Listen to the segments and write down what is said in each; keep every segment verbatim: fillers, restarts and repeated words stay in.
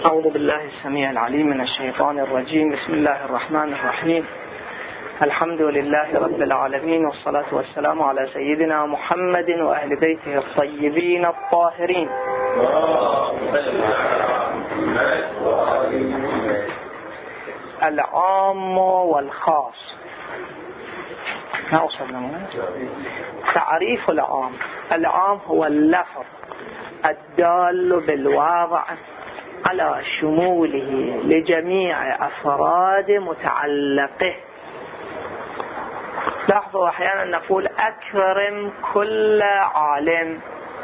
أعوذ بالله السميع العليم من الشيطان الرجيم. بسم الله الرحمن الرحيم. الحمد لله رب العالمين، والصلاة والسلام على سيدنا محمد وأهل بيته الطيبين الطاهرين. العام والخاص. تعريف العام: العام هو اللفظ الدال بالواضع على شموله لجميع أفراد متعلقه. لاحظوا أحيانا نقول أكرم كل عالم،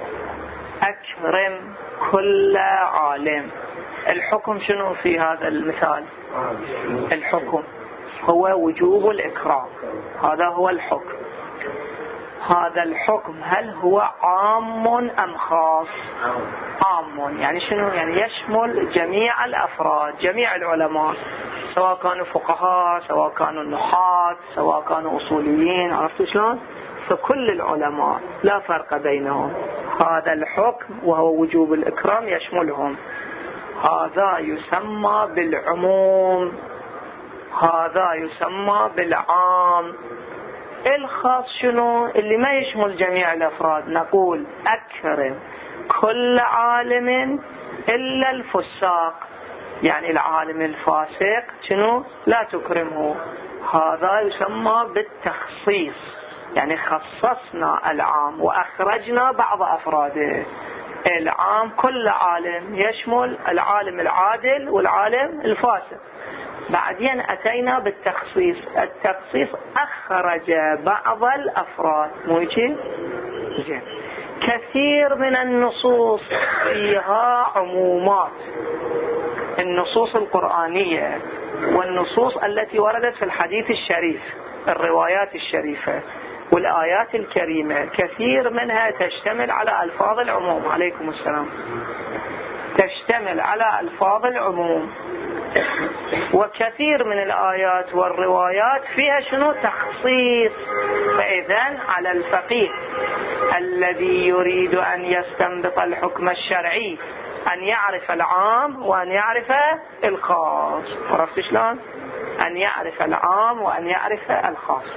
أكرم كل عالم. الحكم شنو في هذا المثال؟ الحكم هو وجوب الإكرام، هذا هو الحكم. هذا الحكم هل هو عام أم خاص؟ عام يعني شنو؟ يعني يشمل جميع الأفراد، جميع العلماء، سواء كانوا فقهاء، سواء كانوا نحاة، سواء كانوا أصوليين. عرفتوا شلون؟ فكل العلماء لا فرق بينهم. هذا الحكم وهو وجوب الإكرام يشملهم. هذا يسمى بالعموم، هذا يسمى بالعام. الخاص شنو؟ اللي ما يشمل جميع الأفراد. نقول أكرم كل عالم إلا الفساق، يعني العالم الفاسق شنو؟ لا تكرمه. هذا يسمى بالتخصيص، يعني خصصنا العام وأخرجنا بعض أفراده. العام كل عالم يشمل العالم العادل والعالم الفاسق. بعدين أتينا بالتخصيص، التخصيص أخرج بعض الأفراد. مو هيك؟ زين. كثير من النصوص فيها عمومات، النصوص القرآنية والنصوص التي وردت في الحديث الشريف، الروايات الشريفة والآيات الكريمة، كثير منها تشتمل على ألفاظ العموم. عليكم السلام. تشتمل على ألفاظ العموم. وكثير من الآيات والروايات فيها شنو؟ تخصيص. فإذن على الفقيه الذي يريد أن يستنبط الحكم الشرعي أن يعرف العام وأن يعرف الخاص. عرفت شلون؟ أن يعرف العام وأن يعرف الخاص.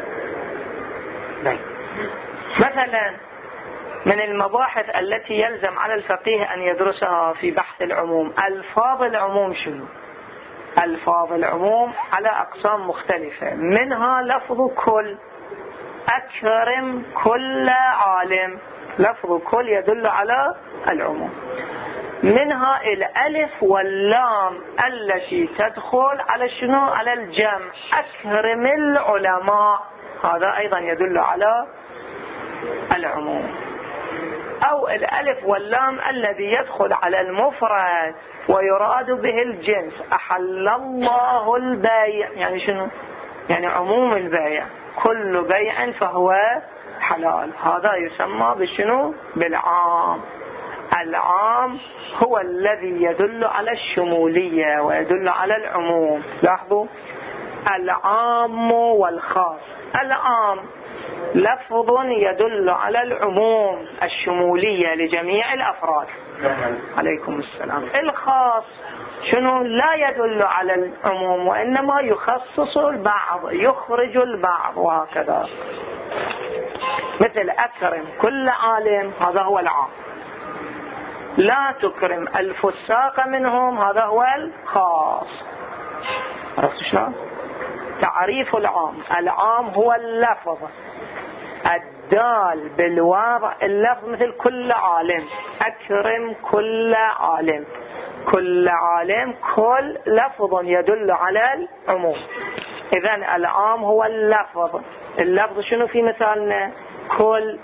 مثلا من المباحث التي يلزم على الفقيه أن يدرسها في بحث العموم، ألفاظ العموم شنو؟ ألفاظ العموم على أقسام مختلفة، منها لفظ كل. أكرم كل عالم، لفظ كل يدل على العموم. منها الألف واللام التي تدخل على شنو؟ على الجمع. أكرم العلماء، هذا أيضا يدل على العموم. أو الألف واللام الذي يدخل على المفرد ويراد به الجنس. أحل الله البيع، يعني شنو؟ يعني عموم البيع، كل بيع فهو حلال. هذا يسمى بشنو؟ بالعام. العام هو الذي يدل على الشمولية ويدل على العموم. لاحظوا العام والخاص. العام لفظ يدل على العموم، الشمولية لجميع الأفراد. عليكم السلام. الخاص شنو؟ لا يدل على العموم وإنما يخصص البعض، يخرج البعض، وهكذا. مثل أكرم كل عالم، هذا هو العام. لا تكرم الفساق منهم، هذا هو الخاص. عرفت شلون؟ تعريف العام: العام هو اللفظ الدال بالواضع، اللفظ مثل كل عالم. أكرم كل عالم، كل عالم، كل لفظ يدل على العموم. إذن العام هو اللفظ. اللفظ شنو في مثالنا؟ كل.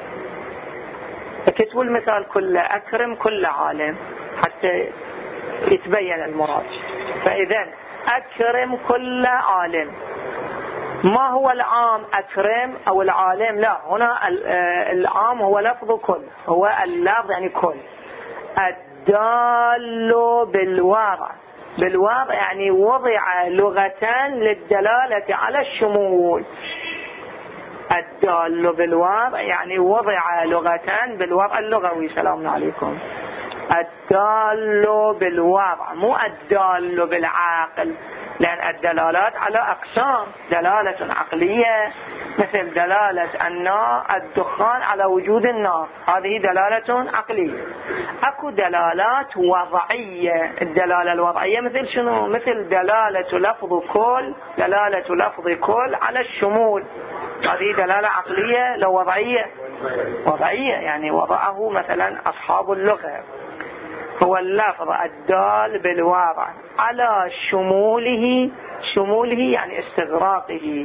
كتبوا المثال كله، أكرم كل عالم، حتى يتبين المراد. فإذن أكرم كل عالم. ما هو العام؟ أكرم أو العالم؟ لا، هنا العام هو لفظ كل، هو اللفظ يعني كل. الدال بالواضع، بالواضع يعني وضع لغة للدلالة على الشمول. الدال بالواضع يعني وضع لغة بالوضع اللغوي. سلام عليكم. الدال بالوضع مو الدال بالعقل، لأن الدلالات على أقسام: دلالة عقلية مثل دلالة النار الدخان على وجود النار، هذه دلالة عقلية. أكو دلالات وضعية. الدلالة الوضعية مثل شنو؟ مثل دلالة لفظ كل، دلالة لفظ كل على الشمول، هذه دلالة عقلية لو وضعية؟ وضعية، يعني وضعه مثلا أصحاب اللغة. هو اللفظ الدال بالوضع على شموله، شموله يعني استغراقه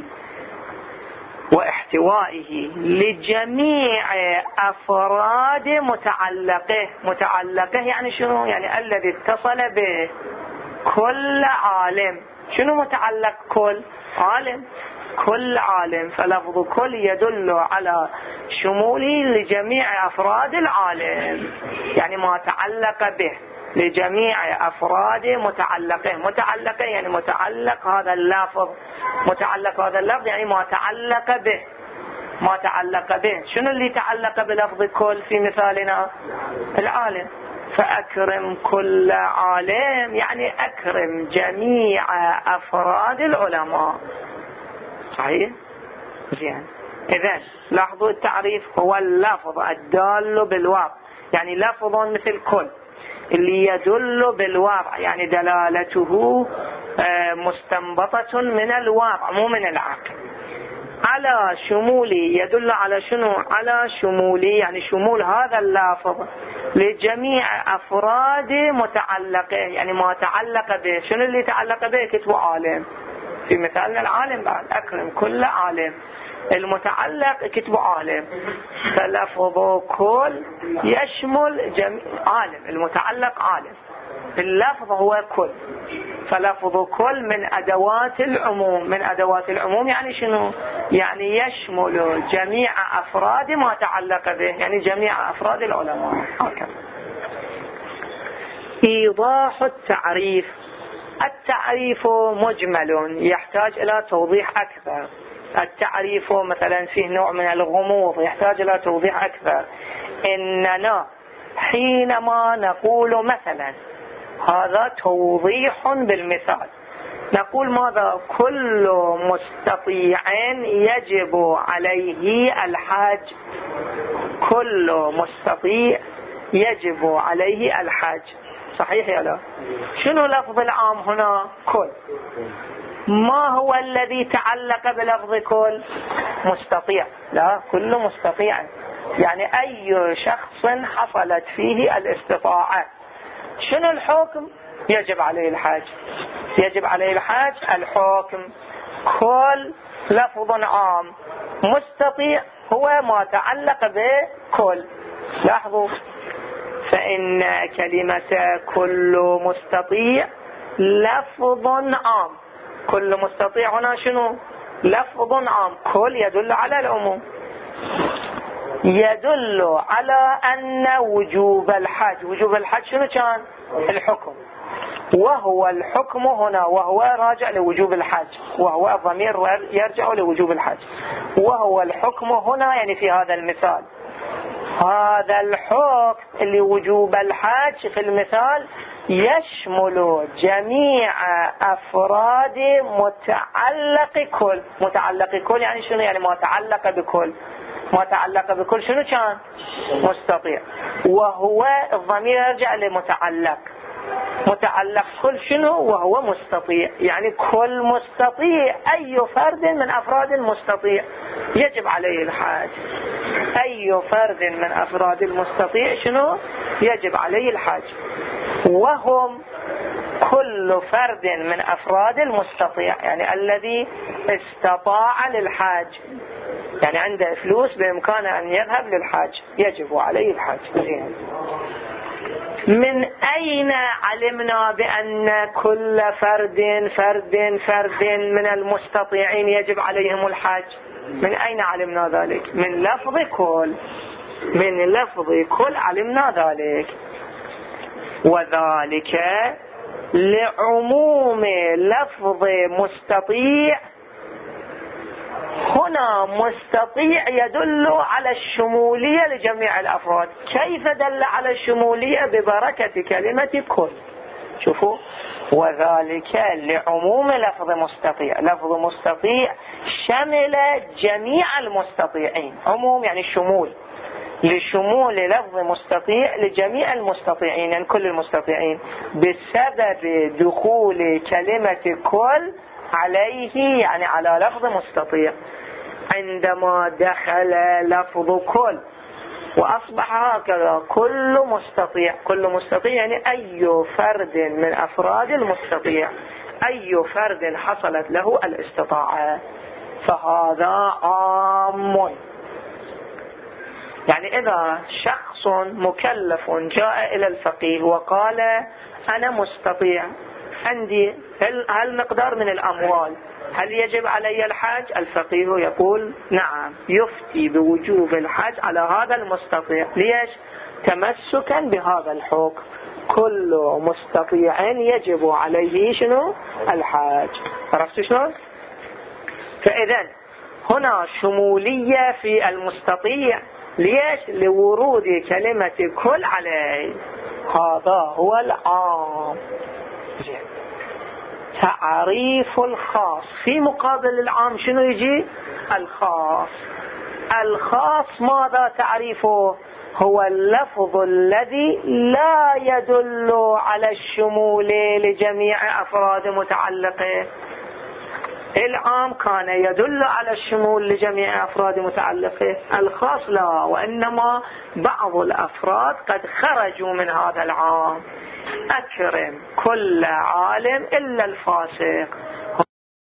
واحتوائه لجميع أفراد متعلقه. متعلقه يعني شنو؟ يعني الذي اتصل به كل عالم. شنو متعلق كل؟ عالم، كل عالم. فلفظ كل يدل على شموله لجميع أفراد العالم، يعني ما تعلق به لجميع أفراد متعلقه. متعلقه يعني متعلق هذا اللفظ، متعلق هذا اللفظ يعني ما تعلق به، ما تعلق به. شنو اللي تعلق بلفظ كل في مثالنا؟ العالم. فأكرم كل عالم يعني أكرم جميع أفراد العلماء. صحيح؟ زين. إذن لاحظوا التعريف: هو اللفظ الدال بالوضع، يعني لفظ مثل كل اللي يدل بالوضع، يعني دلالته مستنبطة من الوضع مو من العقل. على شمولي يدل على شنو؟ على شمولي يعني شمول هذا اللفظ لجميع أفراد متعلقه، يعني ما تعلق به. شنو اللي تعلق به؟ كتب عالم، في مثالنا العالم بعد أكرم كل عالم. المتعلق كتب عالم، فلفظ كل يشمل جميع عالم. المتعلق عالم، اللفظ هو كل، فلفظ كل من أدوات العموم. من أدوات العموم يعني شنو؟ يعني يشمل جميع أفراد ما تعلق به، يعني جميع أفراد العلماء. هكذا. إيضاح التعريف: التعريف مجمل يحتاج إلى توضيح أكثر. التعريف مثلا فيه نوع من الغموض يحتاج إلى توضيح أكثر. إننا حينما نقول مثلا، هذا توضيح بالمثال، نقول ماذا؟ كل مستطيع يجب عليه الحج. كل مستطيع يجب عليه الحج، صحيح يا لا؟ شنو لفظ العام هنا؟ كل. ما هو الذي تعلق بلفظ كل؟ مستطيع. لا، كل مستطيع يعني أي شخص حصلت فيه الاستطاعة. شنو الحكم؟ يجب عليه الحج. يجب عليه الحج الحكم. كل لفظ عام، مستطيع هو ما تعلق بكل. لاحظوا، فإن كلمة كل مستطيع لفظ عام. كل مستطيع هنا شنو؟ لفظ عام. كل يدل على العموم، يدل على أن وجوب الحج. وجوب الحج شنو كان؟ الحكم. وهو الحكم هنا، وهو راجع لوجوب الحج، وهو الضمير يرجع لوجوب الحج. وهو الحكم هنا يعني في هذا المثال، هذا الحكم اللي وجوب الحج في المثال يشمل جميع أفراد متعلق كل. متعلق كل يعني شنو؟ يعني ما تعلق بكل. ما تعلق بكل شنو كان؟ مستطيع. وهو الضمير يرجع لمتعلق. متعلق كل شنو؟ وهو مستطيع، يعني كل مستطيع أي فرد من أفراد المستطيع يجب عليه الحج. أي فرد من أفراد المستطيع شنو؟ يجب عليه الحج. وهم كل فرد من أفراد المستطيع، يعني الذي استطاع للحج، يعني عنده فلوس بإمكانه أن يذهب للحج يجب عليه الحج. من أين علمنا بأن كل فرد فرد فرد من المستطيعين يجب عليهم الحج؟ من أين علمنا ذلك؟ من لفظ كل. من لفظ كل علمنا ذلك. وذلك لعموم لفظ مستطيع هنا مستطيع يدل على الشمولية لجميع الأفراد. كيف دل على الشمولية؟ ببركة كلمة كل. شوفوا، وذلك لعموم لفظ مستطيع. لفظ مستطيع شمل جميع المستطيعين. عموم يعني الشمول، لشمول لفظ مستطيع لجميع المستطيعين، يعني كل المستطيعين، بسبب دخول كلمة كل عليه، يعني على لفظ مستطيع. عندما دخل لفظ كل وأصبح هكذا كل مستطيع. كل مستطيع يعني أي فرد من أفراد المستطيع، أي فرد حصلت له الاستطاعة، فهذا عام. يعني إذا شخص مكلف جاء إلى الفقيه وقال أنا مستطيع، عندي هالمقدار من الأموال، هل يجب علي الحج؟ الفقيه يقول نعم، يفتي بوجوب الحج على هذا المستطيع. ليش؟ تمسكا بهذا الحكم، كل مستطيع يجب عليه شنو؟ الحج. عرفت شلون؟ فإذا هنا شمولية في المستطيع. ليش؟ لورود كلمة كل عليه. هذا هو العام. تعريف الخاص في مقابل العام شنو يجي؟ الخاص. الخاص ماذا تعريفه؟ هو اللفظ الذي لا يدل على الشمول لجميع أفراد متعلقه. العام كان يدل على الشمول لجميع أفراد متعلقه، الخاص لا، وإنما بعض الأفراد قد خرجوا من هذا العام. أكرم كل عالم إلا الفاسق،